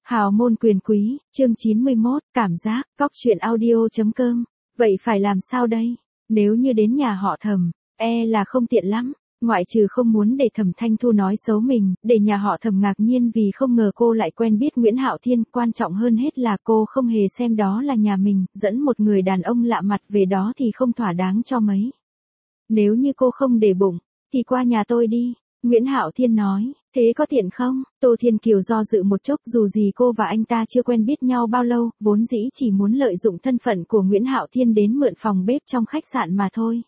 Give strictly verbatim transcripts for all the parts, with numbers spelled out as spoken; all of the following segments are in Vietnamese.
Hào môn quyền quý, chương chín mươi mốt, cảm giác, cóc truyện audio.com. Vậy phải làm sao đây? Nếu như đến nhà họ Thẩm, e là không tiện lắm, ngoại trừ không muốn để Thẩm Thanh Thu nói xấu mình, để nhà họ Thẩm ngạc nhiên vì không ngờ cô lại quen biết Nguyễn Hạo Thiên, quan trọng hơn hết là cô không hề xem đó là nhà mình, dẫn một người đàn ông lạ mặt về đó thì không thỏa đáng cho mấy. Nếu như cô không để bụng, thì qua nhà tôi đi, Nguyễn Hạo Thiên nói. Thế có tiện không? Tô Thiên Kiều do dự một chốc, dù gì cô và anh ta chưa quen biết nhau bao lâu, vốn dĩ chỉ muốn lợi dụng thân phận của Nguyễn Hạo Thiên đến mượn phòng bếp trong khách sạn mà thôi.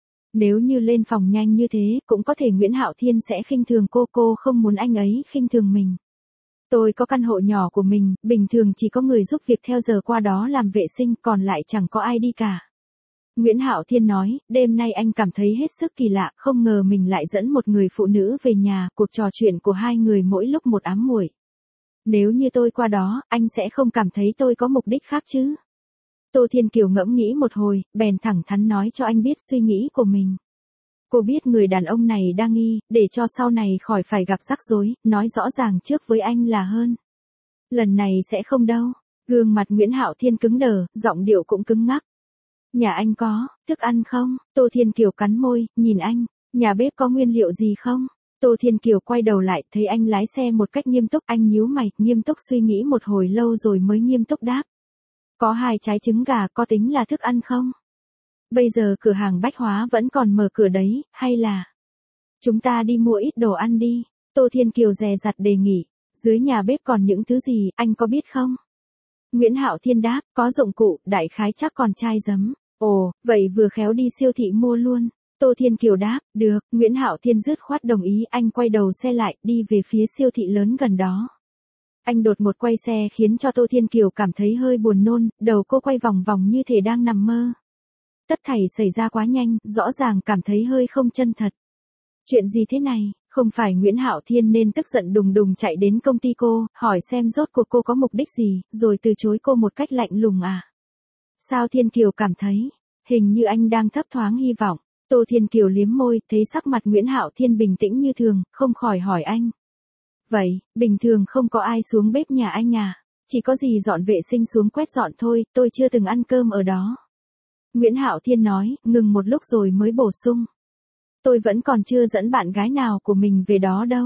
Nếu như lên phòng nhanh như thế, cũng có thể Nguyễn Hạo Thiên sẽ khinh thường cô, cô không muốn anh ấy khinh thường mình. Tôi có căn hộ nhỏ của mình, bình thường chỉ có người giúp việc theo giờ qua đó làm vệ sinh, còn lại chẳng có ai đi cả. Nguyễn Hạo Thiên nói, đêm nay anh cảm thấy hết sức kỳ lạ, không ngờ mình lại dẫn một người phụ nữ về nhà, cuộc trò chuyện của hai người mỗi lúc một ám muội. Nếu như tôi qua đó, anh sẽ không cảm thấy tôi có mục đích khác chứ? Tô Thiên Kiều ngẫm nghĩ một hồi, bèn thẳng thắn nói cho anh biết suy nghĩ của mình. Cô biết người đàn ông này đang nghi, để cho sau này khỏi phải gặp rắc rối, nói rõ ràng trước với anh là hơn. Lần này sẽ không đâu. Gương mặt Nguyễn Hạo Thiên cứng đờ, giọng điệu cũng cứng ngắc. Nhà anh có thức ăn không? Tô Thiên Kiều cắn môi, nhìn anh. Nhà bếp có nguyên liệu gì không? Tô Thiên Kiều quay đầu lại, thấy anh lái xe một cách nghiêm túc, anh nhíu mày, nghiêm túc suy nghĩ một hồi lâu rồi mới nghiêm túc đáp. Có hai trái trứng gà, có tính là thức ăn không? Bây giờ cửa hàng bách hóa vẫn còn mở cửa đấy, hay là chúng ta đi mua ít đồ ăn đi? Tô Thiên Kiều dè dặt đề nghị. Dưới nhà bếp còn những thứ gì, anh có biết không? Nguyễn Hạo Thiên đáp, có dụng cụ, đại khái chắc còn chai giấm. Ồ, vậy vừa khéo đi siêu thị mua luôn. Tô Thiên Kiều đáp, được, Nguyễn Hạo Thiên dứt khoát đồng ý, anh quay đầu xe lại, đi về phía siêu thị lớn gần đó. Anh đột một quay xe khiến cho Tô Thiên Kiều cảm thấy hơi buồn nôn, đầu cô quay vòng vòng như thể đang nằm mơ. Tất thảy xảy ra quá nhanh, rõ ràng cảm thấy hơi không chân thật. Chuyện gì thế này? Không phải Nguyễn Hạo Thiên nên tức giận đùng đùng chạy đến công ty cô, hỏi xem rốt cuộc cô có mục đích gì, rồi từ chối cô một cách lạnh lùng à? Sao Thiên Kiều cảm thấy, hình như anh đang thấp thoáng hy vọng. Tô Thiên Kiều liếm môi, thấy sắc mặt Nguyễn Hạo Thiên bình tĩnh như thường, không khỏi hỏi anh. Vậy, bình thường không có ai xuống bếp nhà anh à? Chỉ có gì dọn vệ sinh xuống quét dọn thôi, tôi chưa từng ăn cơm ở đó. Nguyễn Hạo Thiên nói, ngừng một lúc rồi mới bổ sung. Tôi vẫn còn chưa dẫn bạn gái nào của mình về đó đâu.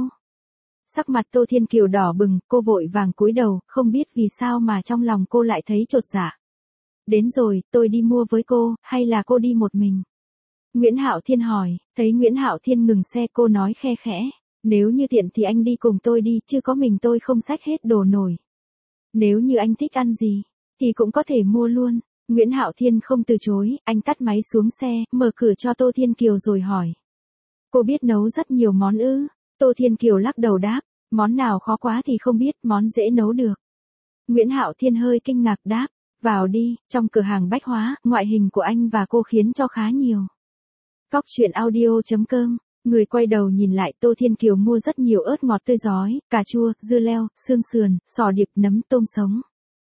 Sắc mặt Tô Thiên Kiều đỏ bừng, cô vội vàng cúi đầu, không biết vì sao mà trong lòng cô lại thấy chột dạ. Đến rồi, tôi đi mua với cô, hay là cô đi một mình? Nguyễn Hạo Thiên hỏi, thấy Nguyễn Hạo Thiên ngừng xe cô nói khe khẽ. Nếu như tiện thì anh đi cùng tôi đi, chứ có mình tôi không xách hết đồ nổi. Nếu như anh thích ăn gì, thì cũng có thể mua luôn. Nguyễn Hạo Thiên không từ chối, anh tắt máy xuống xe, mở cửa cho Tô Thiên Kiều rồi hỏi. Cô biết nấu rất nhiều món ư? Tô Thiên Kiều lắc đầu đáp, món nào khó quá thì không biết, món dễ nấu được. Nguyễn Hạo Thiên hơi kinh ngạc đáp, vào đi, trong cửa hàng bách hóa, ngoại hình của anh và cô khiến cho khá nhiều. Cóc truyện audio.com, người quay đầu nhìn lại Tô Thiên Kiều mua rất nhiều ớt ngọt tươi giói, cà chua, dưa leo, xương sườn, sò điệp, nấm, tôm sống.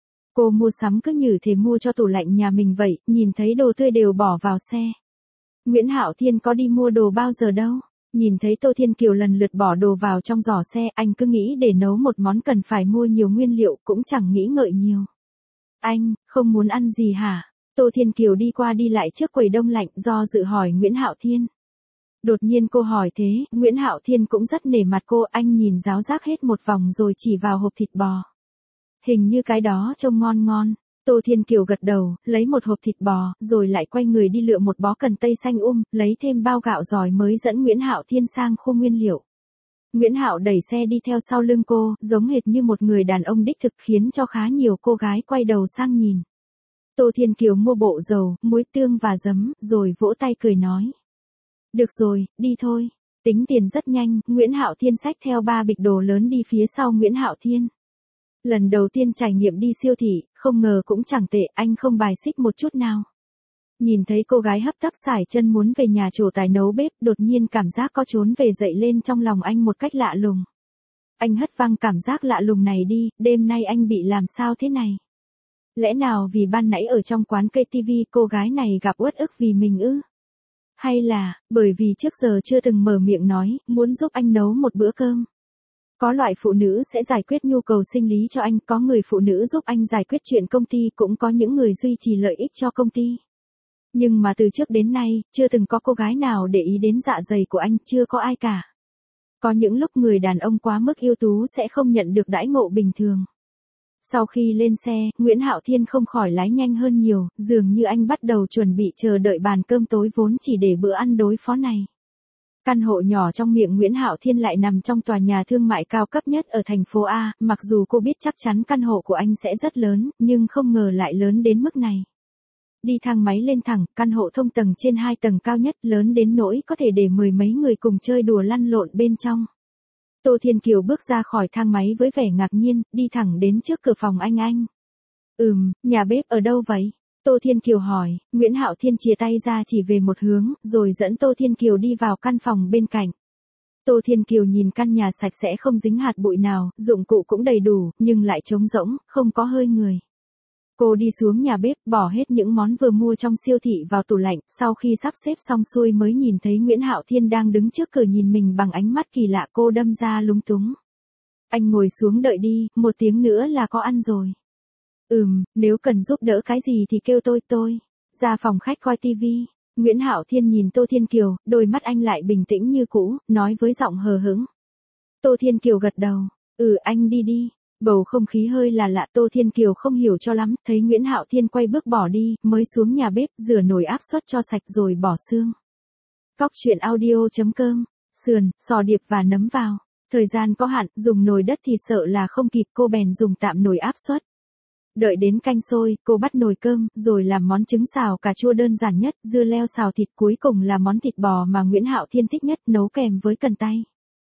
Cô mua sắm cứ như thể mua cho tủ lạnh nhà mình vậy, nhìn thấy đồ tươi đều bỏ vào xe. Nguyễn Hạo Thiên có đi mua đồ bao giờ đâu. Nhìn thấy Tô Thiên Kiều lần lượt bỏ đồ vào trong giỏ xe, anh cứ nghĩ để nấu một món cần phải mua nhiều nguyên liệu, cũng chẳng nghĩ ngợi nhiều. Anh, không muốn ăn gì hả? Tô Thiên Kiều đi qua đi lại trước quầy đông lạnh, do dự hỏi Nguyễn Hạo Thiên. Đột nhiên cô hỏi thế, Nguyễn Hạo Thiên cũng rất nể mặt cô, anh nhìn ráo rác hết một vòng rồi chỉ vào hộp thịt bò. Hình như cái đó trông ngon ngon. Tô Thiên Kiều gật đầu, lấy một hộp thịt bò, rồi lại quay người đi lựa một bó cần tây xanh um, lấy thêm bao gạo giỏi mới dẫn Nguyễn Hạo Thiên sang khu nguyên liệu. Nguyễn Hạo đẩy xe đi theo sau lưng cô, giống hệt như một người đàn ông đích thực, khiến cho khá nhiều cô gái quay đầu sang nhìn. Tô Thiên Kiều mua bộ dầu, muối tương và giấm, rồi vỗ tay cười nói. Được rồi, đi thôi. Tính tiền rất nhanh, Nguyễn Hạo Thiên xách theo ba bịch đồ lớn đi phía sau Nguyễn Hạo Thiên. Lần đầu tiên trải nghiệm đi siêu thị, không ngờ cũng chẳng tệ, anh không bài xích một chút nào. Nhìn thấy cô gái hấp tấp sải chân muốn về nhà trổ tài nấu bếp, đột nhiên cảm giác có trốn về dậy lên trong lòng anh một cách lạ lùng. Anh hất văng cảm giác lạ lùng này đi, đêm nay anh bị làm sao thế này? Lẽ nào vì ban nãy ở trong quán cây ti vi cô gái này gặp uất ức vì mình ư? Hay là, bởi vì trước giờ chưa từng mở miệng nói, muốn giúp anh nấu một bữa cơm? Có loại phụ nữ sẽ giải quyết nhu cầu sinh lý cho anh, có người phụ nữ giúp anh giải quyết chuyện công ty, cũng có những người duy trì lợi ích cho công ty. Nhưng mà từ trước đến nay, chưa từng có cô gái nào để ý đến dạ dày của anh, chưa có ai cả. Có những lúc người đàn ông quá mức ưu tú sẽ không nhận được đãi ngộ bình thường. Sau khi lên xe, Nguyễn Hạo Thiên không khỏi lái nhanh hơn nhiều, dường như anh bắt đầu chuẩn bị chờ đợi bàn cơm tối vốn chỉ để bữa ăn đối phó này. Căn hộ nhỏ trong miệng Nguyễn Hạo Thiên lại nằm trong tòa nhà thương mại cao cấp nhất ở thành phố A, mặc dù cô biết chắc chắn căn hộ của anh sẽ rất lớn, nhưng không ngờ lại lớn đến mức này. Đi thang máy lên thẳng, căn hộ thông tầng trên hai tầng cao nhất, lớn đến nỗi có thể để mười mấy người cùng chơi đùa lăn lộn bên trong. Tô Thiên Kiều bước ra khỏi thang máy với vẻ ngạc nhiên, đi thẳng đến trước cửa phòng anh anh. Ừm, nhà bếp ở đâu vậy? Tô Thiên Kiều hỏi. Nguyễn Hạo Thiên chìa tay ra chỉ về một hướng, rồi dẫn Tô Thiên Kiều đi vào căn phòng bên cạnh. Tô Thiên Kiều nhìn căn nhà sạch sẽ không dính hạt bụi nào, dụng cụ cũng đầy đủ, nhưng lại trống rỗng, không có hơi người. Cô đi xuống nhà bếp, bỏ hết những món vừa mua trong siêu thị vào tủ lạnh, sau khi sắp xếp xong xuôi mới nhìn thấy Nguyễn Hạo Thiên đang đứng trước cửa nhìn mình bằng ánh mắt kỳ lạ, cô đâm ra lúng túng. Anh ngồi xuống đợi đi, một tiếng nữa là có ăn rồi. Ừm, nếu cần giúp đỡ cái gì thì kêu tôi, tôi. Ra phòng khách coi tivi. Nguyễn Hạo Thiên nhìn Tô Thiên Kiều, đôi mắt anh lại bình tĩnh như cũ, nói với giọng hờ hững. Tô Thiên Kiều gật đầu. Ừ, anh đi đi. Bầu không khí hơi là lạ, Tô Thiên Kiều không hiểu cho lắm, thấy Nguyễn Hạo Thiên quay bước bỏ đi, mới xuống nhà bếp, rửa nồi áp suất cho sạch rồi bỏ xương. Cóc truyện audio chấm com, sườn, sò điệp và nấm vào. Thời gian có hạn, dùng nồi đất thì sợ là không kịp, cô bèn dùng tạm nồi áp suất. Đợi đến canh sôi, cô bắt nồi cơm, rồi làm món trứng xào cà chua đơn giản nhất, dưa leo xào thịt, cuối cùng là món thịt bò mà Nguyễn Hạo Thiên thích nhất, nấu kèm với cần tây.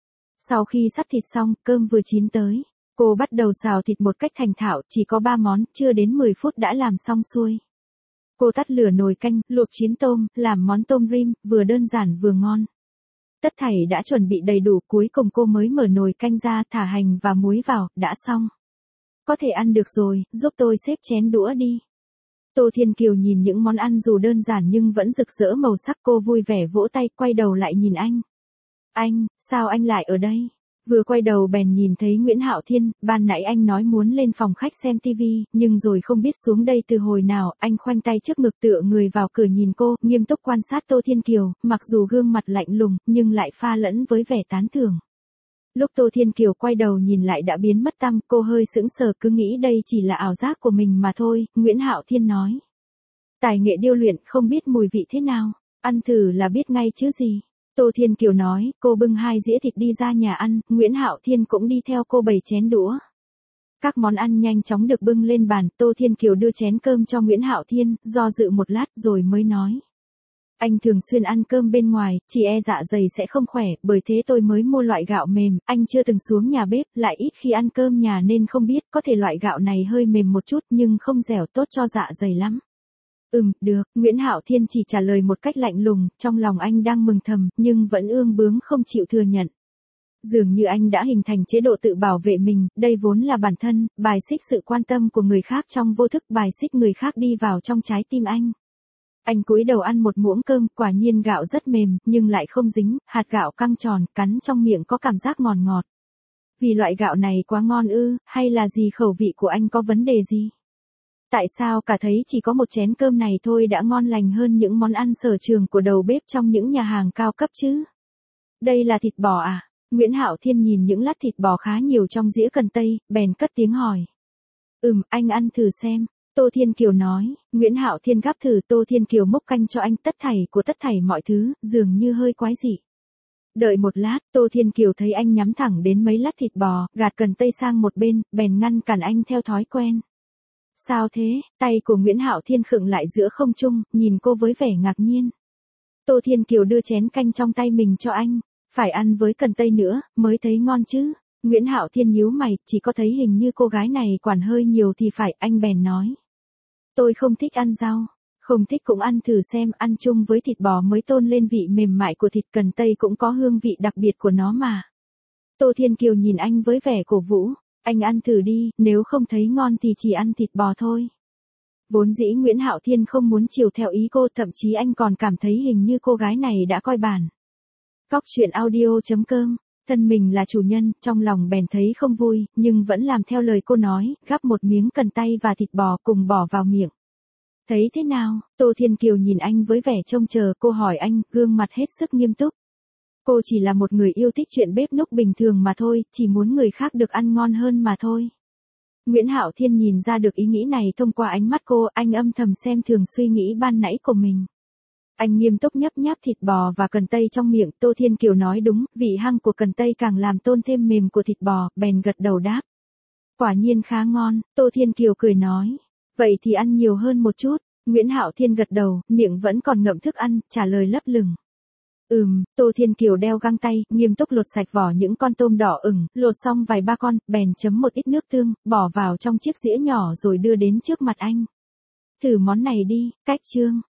Sau khi sắt thịt xong, cơm vừa chín tới. Cô bắt đầu xào thịt một cách thành thạo, chỉ có ba món, chưa đến mười phút đã làm xong xuôi. Cô tắt lửa nồi canh, luộc chín tôm, làm món tôm rim, vừa đơn giản vừa ngon. Tất thảy đã chuẩn bị đầy đủ, cuối cùng cô mới mở nồi canh ra, thả hành và muối vào, đã xong. Có thể ăn được rồi, giúp tôi xếp chén đũa đi. Tô Thiên Kiều nhìn những món ăn dù đơn giản nhưng vẫn rực rỡ màu sắc, cô vui vẻ vỗ tay, quay đầu lại nhìn anh. Anh, sao anh lại ở đây? Vừa quay đầu bèn nhìn thấy Nguyễn Hạo Thiên, ban nãy anh nói muốn lên phòng khách xem tivi, nhưng rồi không biết xuống đây từ hồi nào, anh khoanh tay trước ngực tựa người vào cửa nhìn cô, nghiêm túc quan sát Tô Thiên Kiều, mặc dù gương mặt lạnh lùng, nhưng lại pha lẫn với vẻ tán thưởng. Lúc Tô Thiên Kiều quay đầu nhìn lại đã biến mất tăm, cô hơi sững sờ cứ nghĩ đây chỉ là ảo giác của mình mà thôi, Nguyễn Hạo Thiên nói. Tài nghệ điêu luyện, không biết mùi vị thế nào, ăn thử là biết ngay chứ gì. Tô Thiên Kiều nói, cô bưng hai dĩa thịt đi ra nhà ăn, Nguyễn Hạo Thiên cũng đi theo cô bày chén đũa. Các món ăn nhanh chóng được bưng lên bàn, Tô Thiên Kiều đưa chén cơm cho Nguyễn Hạo Thiên, do dự một lát rồi mới nói. Anh thường xuyên ăn cơm bên ngoài, chỉ e dạ dày sẽ không khỏe, bởi thế tôi mới mua loại gạo mềm, anh chưa từng xuống nhà bếp, lại ít khi ăn cơm nhà nên không biết, có thể loại gạo này hơi mềm một chút nhưng không dẻo, tốt cho dạ dày lắm. Ừm, được, Nguyễn Hạo Thiên chỉ trả lời một cách lạnh lùng, trong lòng anh đang mừng thầm, nhưng vẫn ương bướng không chịu thừa nhận. Dường như anh đã hình thành chế độ tự bảo vệ mình, đây vốn là bản thân, bài xích sự quan tâm của người khác trong vô thức, bài xích người khác đi vào trong trái tim anh. Anh cúi đầu ăn một muỗng cơm, quả nhiên gạo rất mềm, nhưng lại không dính, hạt gạo căng tròn, cắn trong miệng có cảm giác ngọt ngọt. Vì loại gạo này quá ngon ư, hay là gì khẩu vị của anh có vấn đề gì? Tại sao cả thấy chỉ có một chén cơm này thôi đã ngon lành hơn những món ăn sở trường của đầu bếp trong những nhà hàng cao cấp chứ? Đây là thịt bò à? Nguyễn Hạo Thiên nhìn những lát thịt bò khá nhiều trong dĩa cần tây, bèn cất tiếng hỏi. Ừm, anh ăn thử xem. Tô Thiên Kiều nói, Nguyễn Hạo Thiên gắp thử, Tô Thiên Kiều múc canh cho anh, tất thảy của tất thảy mọi thứ, dường như hơi quái dị. Đợi một lát, Tô Thiên Kiều thấy anh nhắm thẳng đến mấy lát thịt bò, gạt cần tây sang một bên, bèn ngăn cản anh theo thói quen. Sao thế? Tay của Nguyễn Hạo Thiên khựng lại giữa không trung, nhìn cô với vẻ ngạc nhiên. Tô Thiên Kiều đưa chén canh trong tay mình cho anh, phải ăn với cần tây nữa, mới thấy ngon chứ. Nguyễn Hạo Thiên nhíu mày, chỉ có thấy hình như cô gái này quản hơi nhiều thì phải, anh bèn nói. Tôi không thích ăn rau, không thích cũng ăn thử xem, ăn chung với thịt bò mới tôn lên vị mềm mại của thịt, cần tây cũng có hương vị đặc biệt của nó mà. Tô Thiên Kiều nhìn anh với vẻ cổ vũ, anh ăn thử đi, nếu không thấy ngon thì chỉ ăn thịt bò thôi. Vốn dĩ Nguyễn Hạo Thiên không muốn chiều theo ý cô, thậm chí anh còn cảm thấy hình như cô gái này đã coi bản. Cóc truyện audio chấm com Thân mình là chủ nhân, trong lòng bèn thấy không vui, nhưng vẫn làm theo lời cô nói, gắp một miếng cần tay và thịt bò cùng bỏ vào miệng. Thấy thế nào? Tô Thiên Kiều nhìn anh với vẻ trông chờ, cô hỏi anh, gương mặt hết sức nghiêm túc. Cô chỉ là một người yêu thích chuyện bếp núc bình thường mà thôi, chỉ muốn người khác được ăn ngon hơn mà thôi. Nguyễn Hạo Thiên nhìn ra được ý nghĩ này thông qua ánh mắt cô, anh âm thầm xem thường suy nghĩ ban nãy của mình. Anh nghiêm túc nhấp nháp thịt bò và cần tây trong miệng, Tô Thiên Kiều nói đúng, vị hăng của cần tây càng làm tôn thêm mềm của thịt bò, bèn gật đầu đáp. Quả nhiên khá ngon, Tô Thiên Kiều cười nói. Vậy thì ăn nhiều hơn một chút, Nguyễn Hạo Thiên gật đầu, miệng vẫn còn ngậm thức ăn, trả lời lấp lửng. Ừm, Tô Thiên Kiều đeo găng tay, nghiêm túc lột sạch vỏ những con tôm đỏ ửng, lột xong vài ba con, bèn chấm một ít nước tương, bỏ vào trong chiếc dĩa nhỏ rồi đưa đến trước mặt anh. Thử món này đi, cách chương.